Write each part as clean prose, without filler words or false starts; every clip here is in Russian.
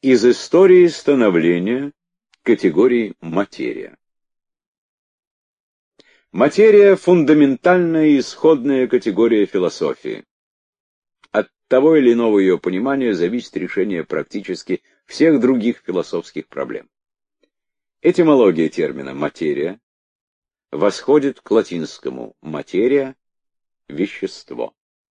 Из истории становления категории материя. Материя — фундаментальная и исходная категория философии. От того или иного ее понимания зависит решение практически всех других философских проблем. Этимология термина «материя» восходит к латинскому «материя» — вещество.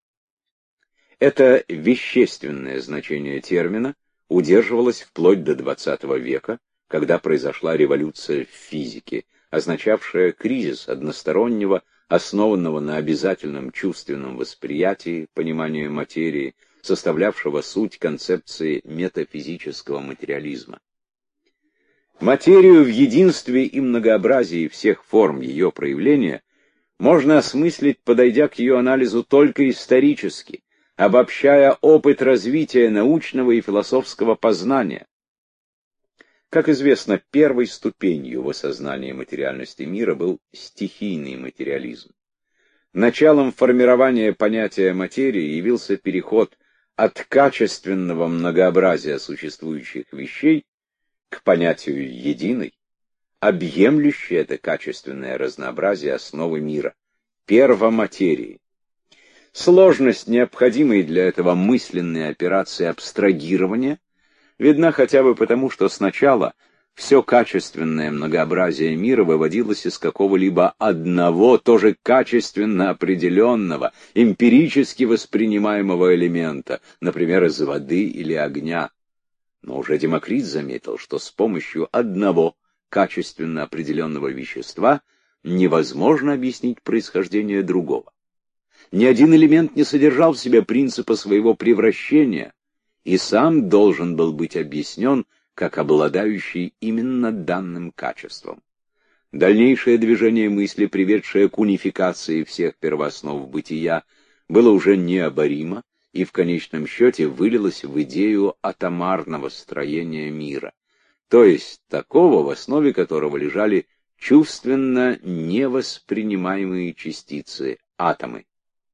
Это вещественное значение термина удерживалось вплоть до XX века, когда произошла революция в физике, означавшая кризис одностороннего, основанного на обязательном чувственном восприятии, понимании материи, составлявшего суть концепции метафизического материализма. Материю в единстве и многообразии всех форм ее проявления можно осмыслить, подойдя к ее анализу только исторически, обобщая опыт развития научного и философского познания. Как известно, первой ступенью в осознании материальности мира был стихийный материализм. Началом формирования понятия материи явился переход от качественного многообразия существующих вещей к понятию единой, объемлющей это качественное разнообразие основы мира, первоматерии. Сложность необходимой для этого мысленной операции абстрагирования видна хотя бы потому, что сначала все качественное многообразие мира выводилось из какого-либо одного, тоже качественно определенного, эмпирически воспринимаемого элемента, например, из воды или огня. Но уже Демокрит заметил, что с помощью одного качественно определенного вещества невозможно объяснить происхождение другого. Ни один элемент не содержал в себе принципа своего превращения, и сам должен был быть объяснен как обладающий именно данным качеством. Дальнейшее движение мысли, приведшее к унификации всех первооснов бытия, было уже необоримо и в конечном счете вылилось в идею атомарного строения мира, то есть такого, в основе которого лежали чувственно невоспринимаемые частицы, атомы.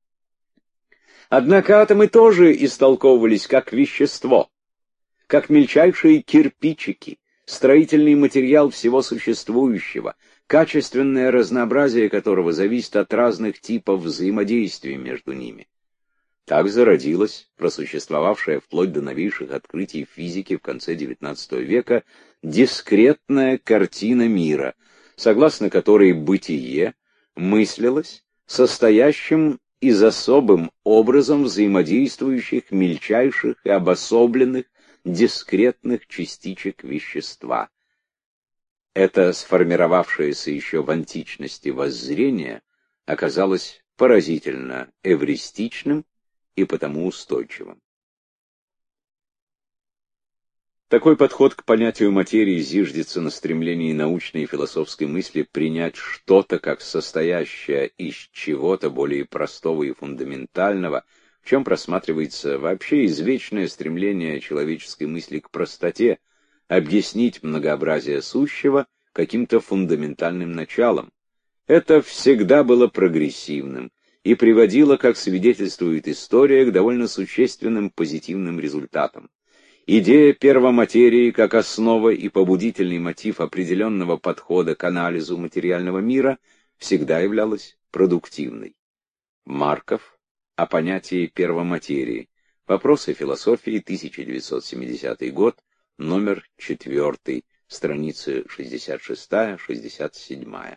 Однако атомы тоже истолковывались как вещество, как мельчайшие кирпичики, строительный материал всего существующего, качественное разнообразие которого зависит от разных типов взаимодействия между ними. Так зародилась просуществовавшая вплоть до новейших открытий физики в конце XIX века дискретная картина мира, согласно которой бытие мыслилось состоящим из особым образом взаимодействующих мельчайших и обособленных дискретных частичек вещества. Это сформировавшееся еще в античности воззрение оказалось поразительно эвристичным и потому устойчивым. Такой подход к понятию материи зиждется на стремлении научной и философской мысли принять что-то как состоящее из чего-то более простого и фундаментального, в чем просматривается вообще извечное стремление человеческой мысли к простоте, объяснить многообразие сущего каким-то фундаментальным началом. Это всегда было прогрессивным и приводило, как свидетельствует история, к довольно существенным позитивным результатам. Идея первоматерии как основа и побудительный мотив определенного подхода к анализу материального мира всегда являлась продуктивной. Марков о понятии первоматерии. Вопросы философии, 1970 год, номер 4, страницы 66-67.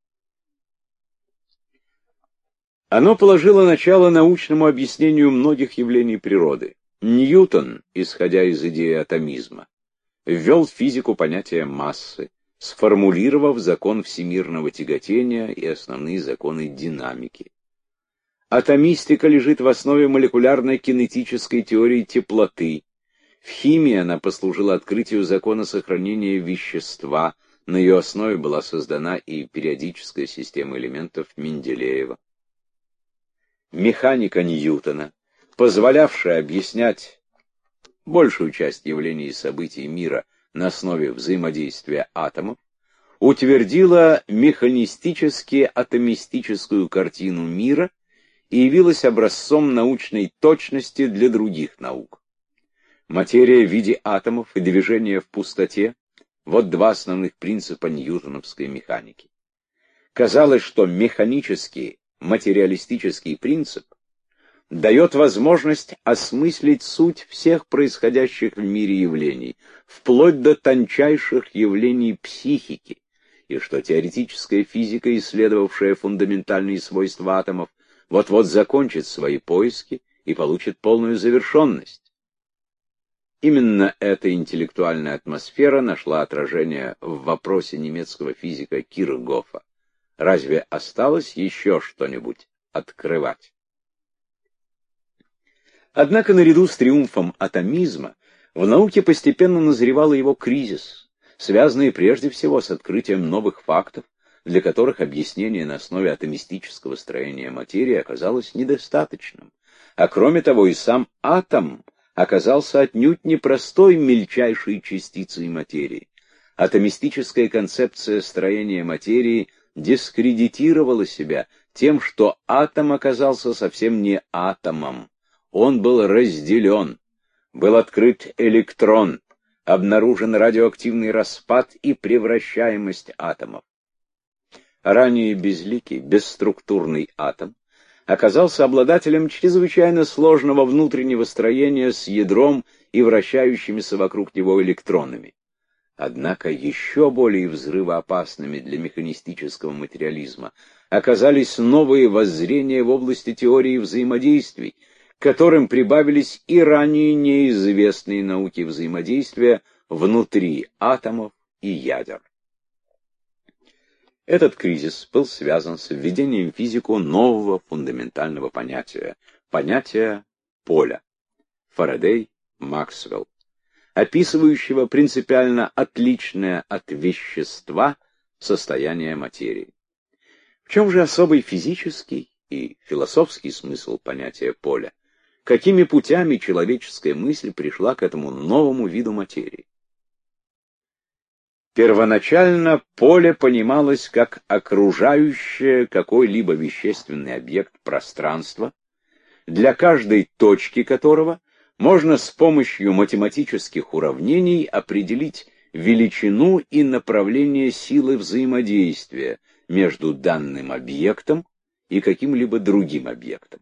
Оно положило начало научному объяснению многих явлений природы. Ньютон, исходя из идеи атомизма, ввел в физику понятие массы, сформулировав закон всемирного тяготения и основные законы динамики. Атомистика лежит в основе молекулярной кинетической теории теплоты. В химии она послужила открытию закона сохранения вещества, на ее основе была создана и периодическая система элементов Менделеева. Механика Ньютона, позволявшая объяснять большую часть явлений и событий мира на основе взаимодействия атомов, утвердила механистически-атомистическую картину мира и явилась образцом научной точности для других наук. Материя в виде атомов и движение в пустоте — вот два основных принципа ньютоновской механики. Казалось, что механический, материалистический принцип дает возможность осмыслить суть всех происходящих в мире явлений, вплоть до тончайших явлений психики, и что теоретическая физика, исследовавшая фундаментальные свойства атомов, вот-вот закончит свои поиски и получит полную завершенность. Именно эта интеллектуальная атмосфера нашла отражение в вопросе немецкого физика Кирхгофа. Разве осталось еще что-нибудь открывать? Однако наряду с триумфом атомизма в науке постепенно назревал его кризис, связанный прежде всего с открытием новых фактов, для которых объяснение на основе атомистического строения материи оказалось недостаточным. А кроме того, и сам атом оказался отнюдь не простой мельчайшей частицей материи. Атомистическая концепция строения материи дискредитировала себя тем, что атом оказался совсем не атомом. Он был разделен, был открыт электрон, обнаружен радиоактивный распад и превращаемость атомов. Ранее безликий, бесструктурный атом оказался обладателем чрезвычайно сложного внутреннего строения с ядром и вращающимися вокруг него электронами. Однако еще более взрывоопасными для механистического материализма оказались новые воззрения в области теории взаимодействий, к которым прибавились и ранее неизвестные науки взаимодействия внутри атомов и ядер. Этот кризис был связан с введением в физику нового фундаментального понятия — понятия поля, Фарадей, Максвелл, описывающего принципиально отличное от вещества состояние материи. В чем же особый физический и философский смысл понятия поля? Какими путями человеческая мысль пришла к этому новому виду материи? Первоначально поле понималось как окружающее какой-либо вещественный объект пространство, для каждой точки которого можно с помощью математических уравнений определить величину и направление силы взаимодействия между данным объектом и каким-либо другим объектом.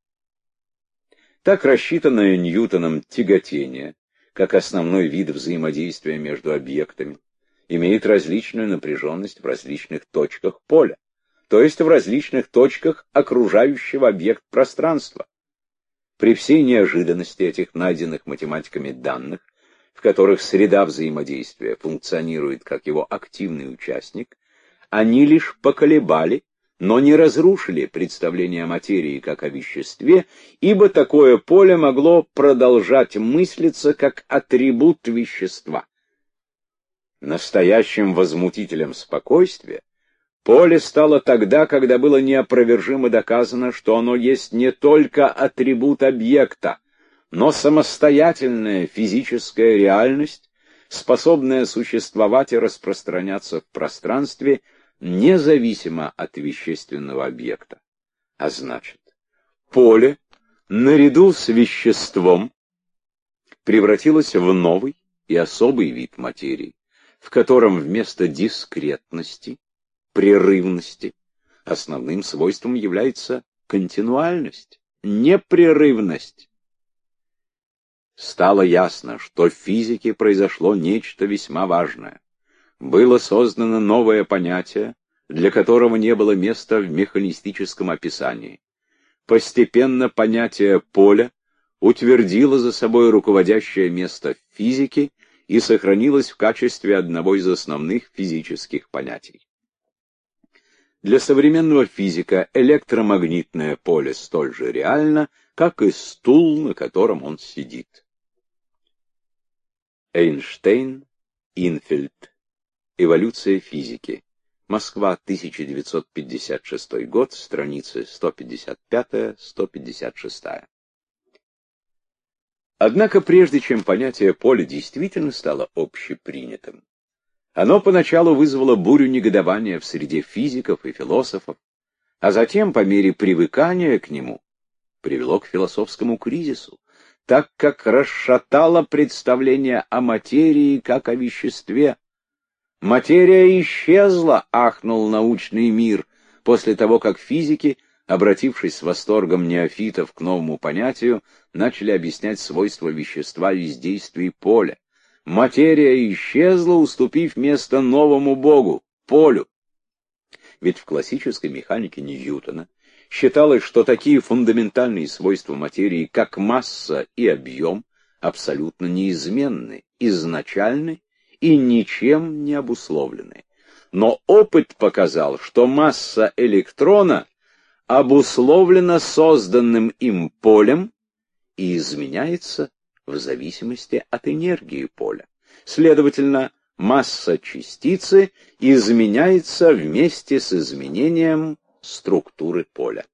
Так рассчитанное Ньютоном тяготение, как основной вид взаимодействия между объектами, имеет различную напряженность в различных точках поля, то есть в различных точках окружающего объект пространства. При всей неожиданности этих найденных математиками данных, в которых среда взаимодействия функционирует как его активный участник, они лишь поколебали, но не разрушили представление о материи как о веществе, ибо такое поле могло продолжать мыслиться как атрибут вещества. Настоящим возмутителем спокойствия поле стало тогда, когда было неопровержимо доказано, что оно есть не только атрибут объекта, но самостоятельная физическая реальность, способная существовать и распространяться в пространстве независимо от вещественного объекта. А значит, поле, наряду с веществом, превратилось в новый и особый вид материи, в котором вместо дискретности, прерывности, основным свойством является континуальность, непрерывность. Стало ясно, что в физике произошло нечто весьма важное. Было создано новое понятие, для которого не было места в механистическом описании. Постепенно понятие поля утвердило за собой руководящее место в физике и сохранилось в качестве одного из основных физических понятий. Для современного физика электромагнитное поле столь же реально, как и стул, на котором он сидит. Эйнштейн, Инфельд. Эволюция физики. Москва, 1956 год, страницы 155-156. Однако прежде чем понятие поля действительно стало общепринятым, оно поначалу вызвало бурю негодования в среде физиков и философов, а затем, по мере привыкания к нему, привело к философскому кризису, так как расшатало представление о материи как о веществе. Материя исчезла, ахнул научный мир, после того, как физики, обратившись с восторгом неофитов к новому понятию, начали объяснять свойства вещества из действий поля. Материя исчезла, уступив место новому богу — полю. Ведь в классической механике Ньютона считалось, что такие фундаментальные свойства материи, как масса и объем, абсолютно неизменны, изначальны и ничем не обусловлены. Но опыт показал, что масса электрона обусловлена созданным им полем и изменяется в зависимости от энергии поля. Следовательно, масса частицы изменяется вместе с изменением структуры поля.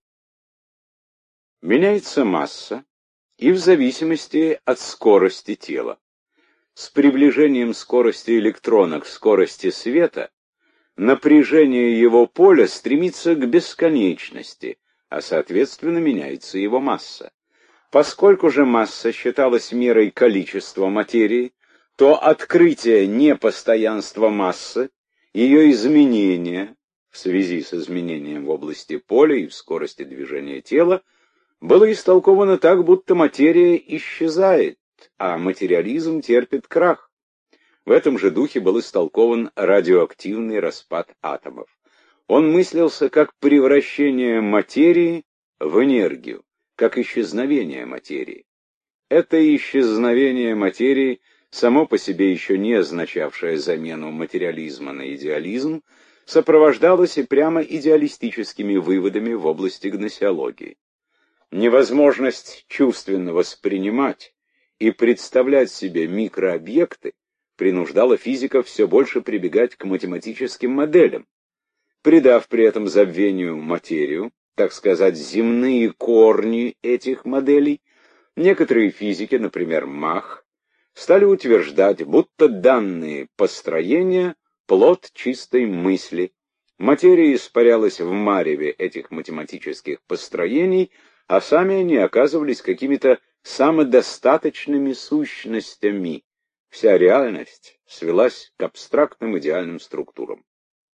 Меняется масса и в зависимости от скорости тела. С приближением скорости электрона к скорости света напряжение его поля стремится к бесконечности, а соответственно меняется его масса. Поскольку же масса считалась мерой количества материи, то открытие непостоянства массы, ее изменения в связи с изменением в области поля и в скорости движения тела, было истолковано так, будто материя исчезает, а материализм терпит крах. В этом же духе был истолкован радиоактивный распад атомов. Он мыслился как превращение материи в энергию, как исчезновение материи. Это исчезновение материи, само по себе еще не означавшее замену материализма на идеализм, сопровождалось и прямо идеалистическими выводами в области гносеологии. Невозможность чувственно воспринимать и представлять себе микрообъекты принуждала физиков все больше прибегать к математическим моделям, придав при этом забвению материю, так сказать, земные корни этих моделей. Некоторые физики, например, Мах, стали утверждать, будто данные построения — плод чистой мысли. Материя испарялась в мареве этих математических построений, а сами они оказывались какими-то самодостаточными сущностями. Вся реальность свелась к абстрактным идеальным структурам.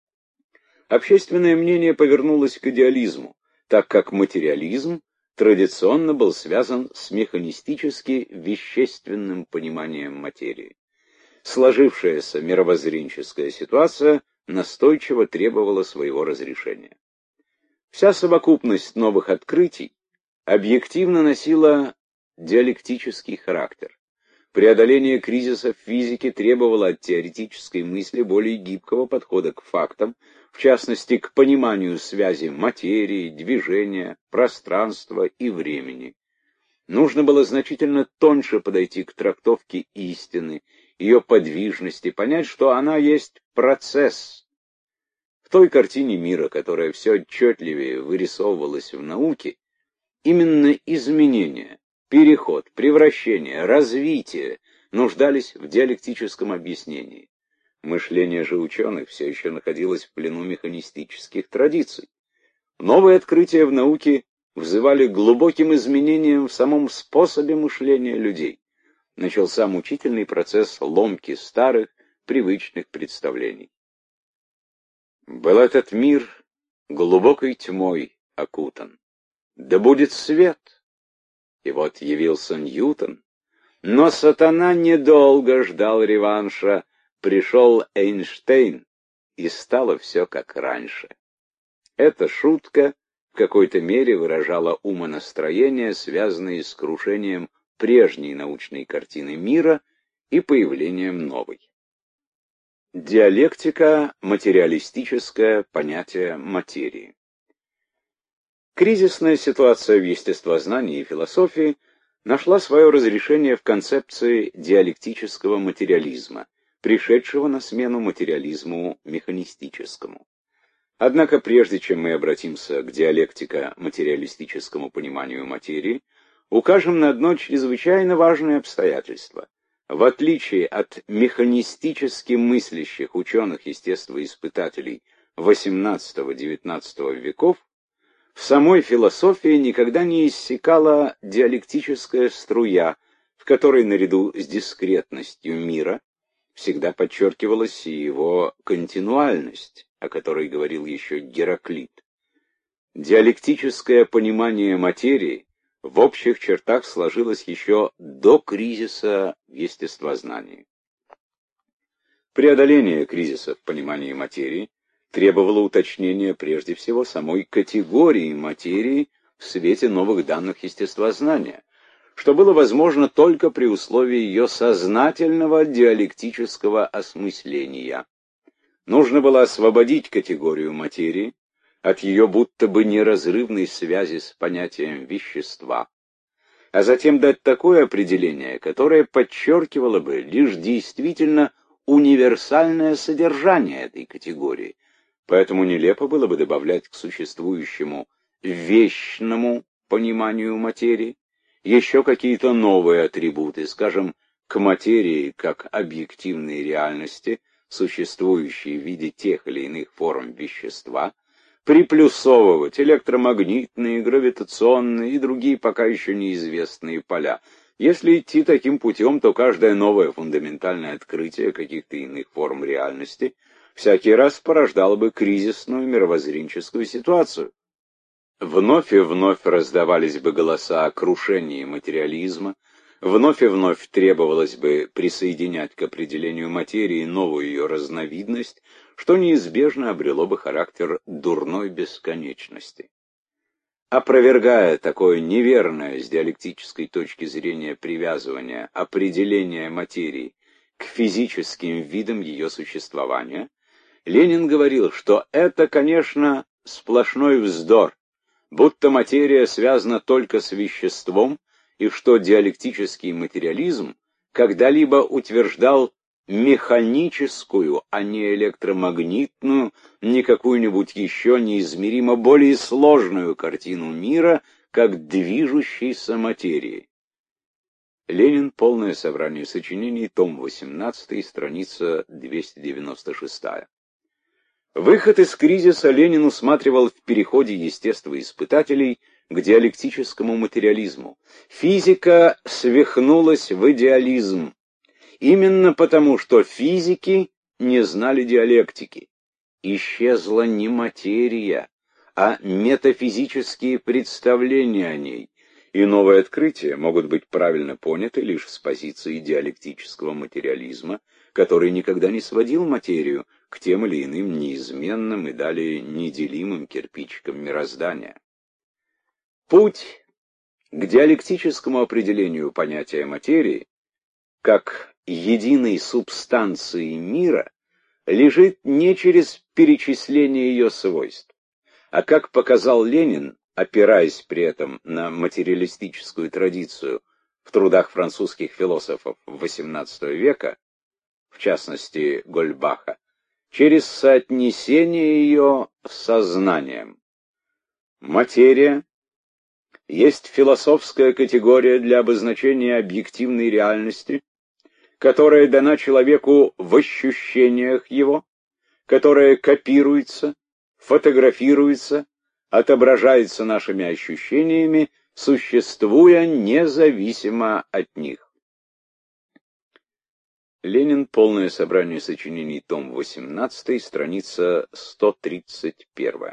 Общественное мнение повернулось к идеализму, так как материализм традиционно был связан с механистически-вещественным пониманием материи. Сложившаяся мировоззренческая ситуация настойчиво требовала своего разрешения. Вся совокупность новых открытий объективно носила диалектический характер. Преодоление кризиса в физике требовало от теоретической мысли более гибкого подхода к фактам, в частности, к пониманию связи материи, движения, пространства и времени. Нужно было значительно тоньше подойти к трактовке истины, ее подвижности, понять, что она есть процесс. В той картине мира, которая все отчетливее вырисовывалась в науке, именно изменения, переход, превращение, развитие нуждались в диалектическом объяснении. Мышление же ученых все еще находилось в плену механистических традиций. Новые открытия в науке взывали к глубоким изменениям в самом способе мышления людей. Начался мучительный процесс ломки старых, привычных представлений. Был этот мир глубокой тьмой окутан. Да будет свет! И вот явился Ньютон. Но сатана недолго ждал реванша. Пришел Эйнштейн, и стало все как раньше. Эта шутка в какой-то мере выражала умонастроения, связанные с крушением прежней научной картины мира и появлением новой. Диалектика — материалистическое понятие материи. Кризисная ситуация в естествознании и философии нашла свое разрешение в концепции диалектического материализма, пришедшего на смену материализму механистическому. Однако прежде чем мы обратимся к диалектико-материалистическому пониманию материи, укажем на одно чрезвычайно важное обстоятельство. В отличие от механистически мыслящих ученых-естествоиспытателей XVIII-XIX веков, В самой философии никогда не иссякала диалектическая струя, в которой наряду с дискретностью мира всегда подчеркивалась и его континуальность, о которой говорил еще Гераклит. Диалектическое понимание материи в общих чертах сложилось еще до кризиса в естествознании. Преодоление кризиса в понимании материи требовало уточнения прежде всего самой категории материи в свете новых данных естествознания, что было возможно только при условии ее сознательного диалектического осмысления. Нужно было освободить категорию материи от ее будто бы неразрывной связи с понятием вещества, а затем дать такое определение, которое подчеркивало бы лишь действительно универсальное содержание этой категории. Поэтому нелепо было бы добавлять к существующему вещному пониманию материи еще какие-то новые атрибуты, скажем, к материи как объективной реальности, существующей в виде тех или иных форм вещества, приплюсовывать электромагнитные, гравитационные и другие пока еще неизвестные поля. Если идти таким путем, то каждое новое фундаментальное открытие каких-то иных форм реальности всякий раз порождало бы кризисную мировоззренческую ситуацию. Вновь и вновь раздавались бы голоса о крушении материализма, вновь и вновь требовалось бы присоединять к определению материи новую ее разновидность, что неизбежно обрело бы характер дурной бесконечности. Опровергая такое неверное с диалектической точки зрения привязывание определения материи к физическим видам ее существования, Ленин говорил, что это, конечно, сплошной вздор, будто материя связана только с веществом, и что диалектический материализм когда-либо утверждал механическую, а не электромагнитную, не какую-нибудь еще неизмеримо более сложную картину мира, как движущейся материи. Ленин. Полное собрание сочинений, том 18, страница 296. Выход из кризиса Ленин усматривал в переходе естествоиспытателей к диалектическому материализму. Физика свихнулась в идеализм, именно потому, что физики не знали диалектики. Исчезла не материя, а метафизические представления о ней, и новые открытия могут быть правильно поняты лишь с позиции диалектического материализма, который никогда не сводил материю к тем или иным неизменным и далее неделимым кирпичикам мироздания. Путь к диалектическому определению понятия материи как единой субстанции мира лежит не через перечисление ее свойств, а, как показал Ленин, опираясь при этом на материалистическую традицию в трудах французских философов XVIII века, в частности Гольбаха, через соотнесение ее с сознанием. Материя есть философская категория для обозначения объективной реальности, которая дана человеку в ощущениях его, которая копируется, фотографируется, отображается нашими ощущениями, существуя независимо от них. Ленин. Полное собрание сочинений, том 18, страница 131.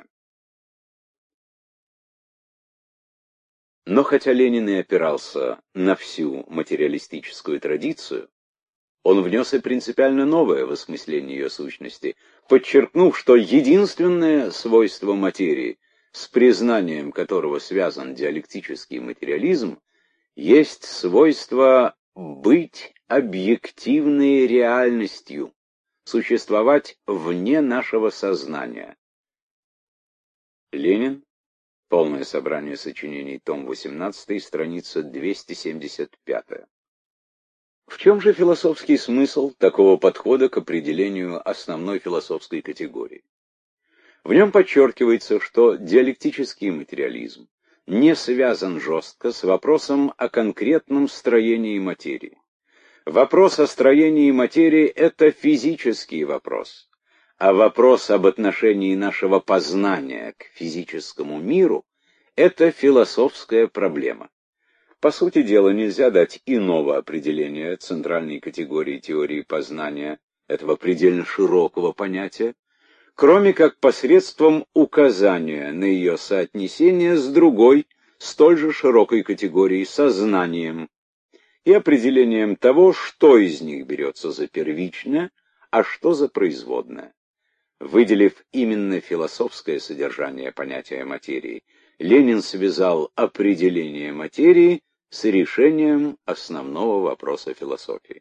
Но хотя Ленин и опирался на всю материалистическую традицию, он внес и принципиально новое в осмысление ее сущности, подчеркнув, что единственное свойство материи, с признанием которого связан диалектический материализм, есть свойство быть объективной реальностью, существовать вне нашего сознания. Ленин. Полное собрание сочинений, том 18, страница 275. В чем же философский смысл такого подхода к определению основной философской категории? В нем подчеркивается, что диалектический материализм не связан жестко с вопросом о конкретном строении материи. Вопрос о строении материи – это физический вопрос, а вопрос об отношении нашего познания к физическому миру Это философская проблема. По сути дела, нельзя дать иного определения центральной категории теории познания, этого предельно широкого понятия, кроме как посредством указания на ее соотнесение с другой, столь же широкой категорией сознанием, и определением того, что из них берется за первичное, а что за производное. Выделив именно философское содержание понятия материи, Ленин связал определение материи с решением основного вопроса философии.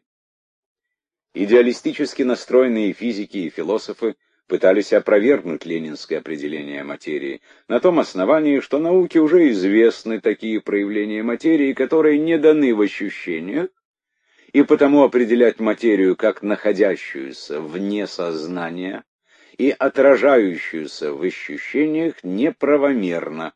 Идеалистически настроенные физики и философы пытались опровергнуть ленинское определение материи на том основании, что науке уже известны такие проявления материи, которые не даны в ощущениях, и потому определять материю как находящуюся вне сознания и отражающуюся в ощущениях неправомерно.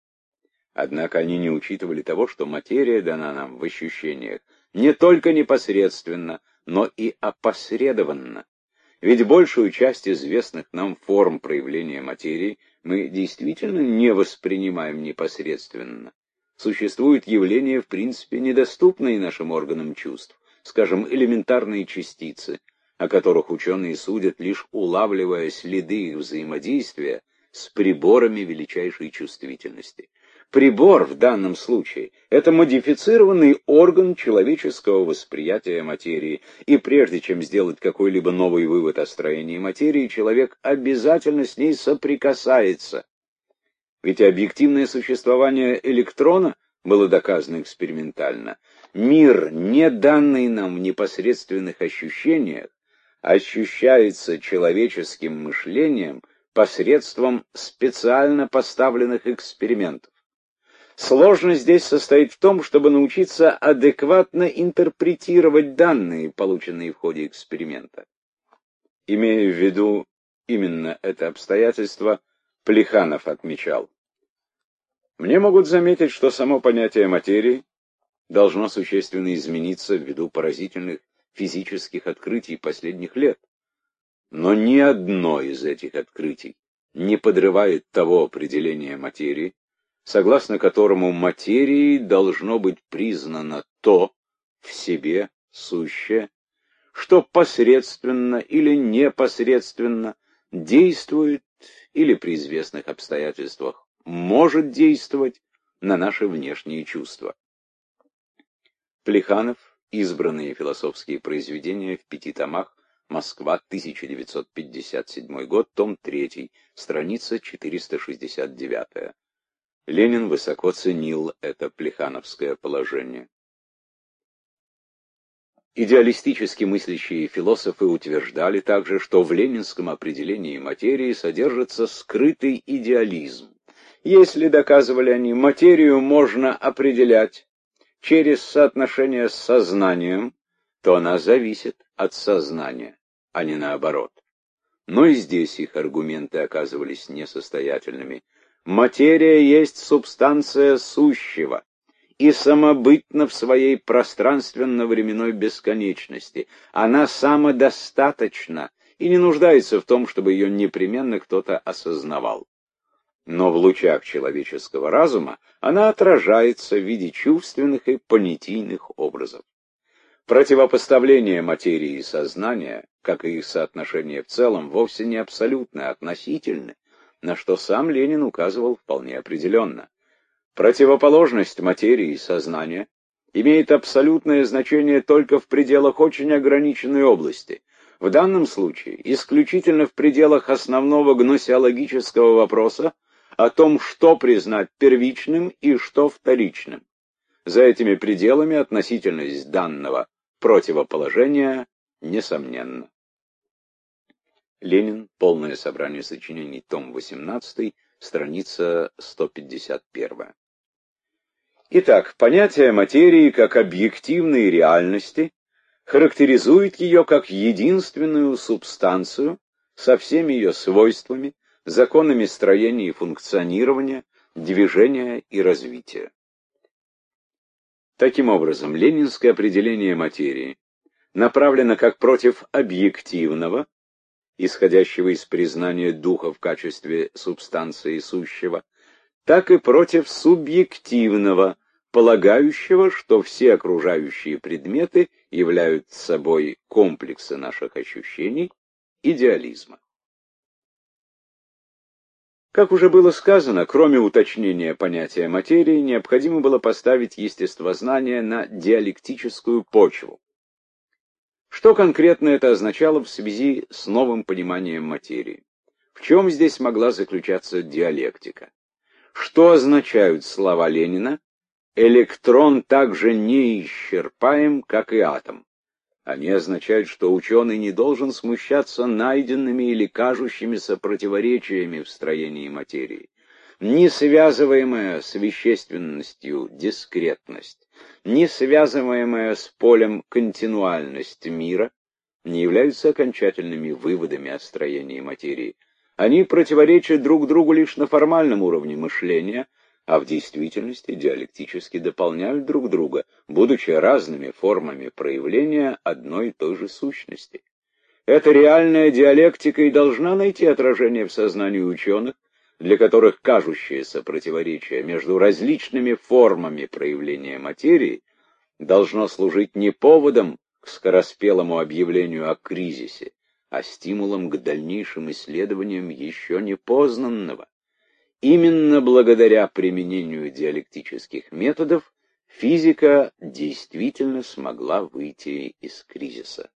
Однако они не учитывали того, что материя дана нам в ощущениях не только непосредственно, но и опосредованно. Ведь большую часть известных нам форм проявления материи мы действительно не воспринимаем непосредственно. Существуют явления, в принципе, недоступные нашим органам чувств, скажем, элементарные частицы, о которых ученые судят, лишь улавливая следы их взаимодействия с приборами величайшей чувствительности. Прибор в данном случае – это модифицированный орган человеческого восприятия материи, и прежде чем сделать какой-либо новый вывод о строении материи, человек обязательно с ней соприкасается. Ведь объективное существование электрона было доказано экспериментально. Мир, не данный нам в непосредственных ощущениях, ощущается человеческим мышлением посредством специально поставленных экспериментов. Сложность здесь состоит в том, чтобы научиться адекватно интерпретировать данные, полученные в ходе эксперимента. Имея в виду именно это обстоятельство, Плеханов отмечал: «Мне могут заметить, что само понятие материи должно существенно измениться ввиду поразительных физических открытий последних лет. Но ни одно из этих открытий не подрывает того определения материи, согласно которому материей должно быть признано то в себе сущее, что посредственно или непосредственно действует или при известных обстоятельствах может действовать на наши внешние чувства». Плеханов. Избранные философские произведения в 5 томах. Москва, 1957 год, том 3, страница 469. Ленин высоко ценил это плехановское положение. Идеалистически мыслящие философы утверждали также, что в ленинском определении материи содержится скрытый идеализм. Если, доказывали они, материю можно определять через соотношение с сознанием, то она зависит от сознания, а не наоборот. Но и здесь их аргументы оказывались несостоятельными. Материя есть субстанция сущего и самобытна в своей пространственно-временной бесконечности. Она самодостаточна и не нуждается в том, чтобы ее непременно кто-то осознавал. Но в лучах человеческого разума она отражается в виде чувственных и понятийных образов. Противопоставление материи и сознания, как и их соотношение в целом, вовсе не абсолютны, а относительны, на что сам Ленин указывал вполне определенно. Противоположность материи и сознания имеет абсолютное значение только в пределах очень ограниченной области. В данном случае исключительно в пределах основного гносеологического вопроса о том, что признать первичным и что вторичным. За этими пределами относительность данного противоположения несомненна. Ленин. Полное собрание сочинений. Том 18. Страница 151. Итак, понятие материи как объективной реальности характеризует ее как единственную субстанцию со всеми ее свойствами, законами строения и функционирования, движения и развития. Таким образом, ленинское определение материи направлено как против объективного, исходящего из признания духа в качестве субстанции сущего, так и против субъективного, полагающего, что все окружающие предметы являются собой комплексы наших ощущений, идеализма. Как уже было сказано, кроме уточнения понятия материи, необходимо было поставить естествознание на диалектическую почву. Что конкретно это означало в связи с новым пониманием материи? В чем здесь могла заключаться диалектика? Что означают слова Ленина? Электрон так же неисчерпаем, как и атом. Они означают, что ученый не должен смущаться найденными или кажущимися противоречиями в строении материи. Не связываемая с вещественностью дискретность, не связываемая с полем континуальность мира, не являются окончательными выводами о строении материи. Они противоречат друг другу лишь на формальном уровне мышления, а в действительности диалектически дополняют друг друга, будучи разными формами проявления одной и той же сущности. Эта реальная диалектика и должна найти отражение в сознании ученых, для которых кажущееся противоречие между различными формами проявления материи должно служить не поводом к скороспелому объявлению о кризисе, а стимулом к дальнейшим исследованиям еще не познанного. Именно благодаря применению диалектических методов физика действительно смогла выйти из кризиса.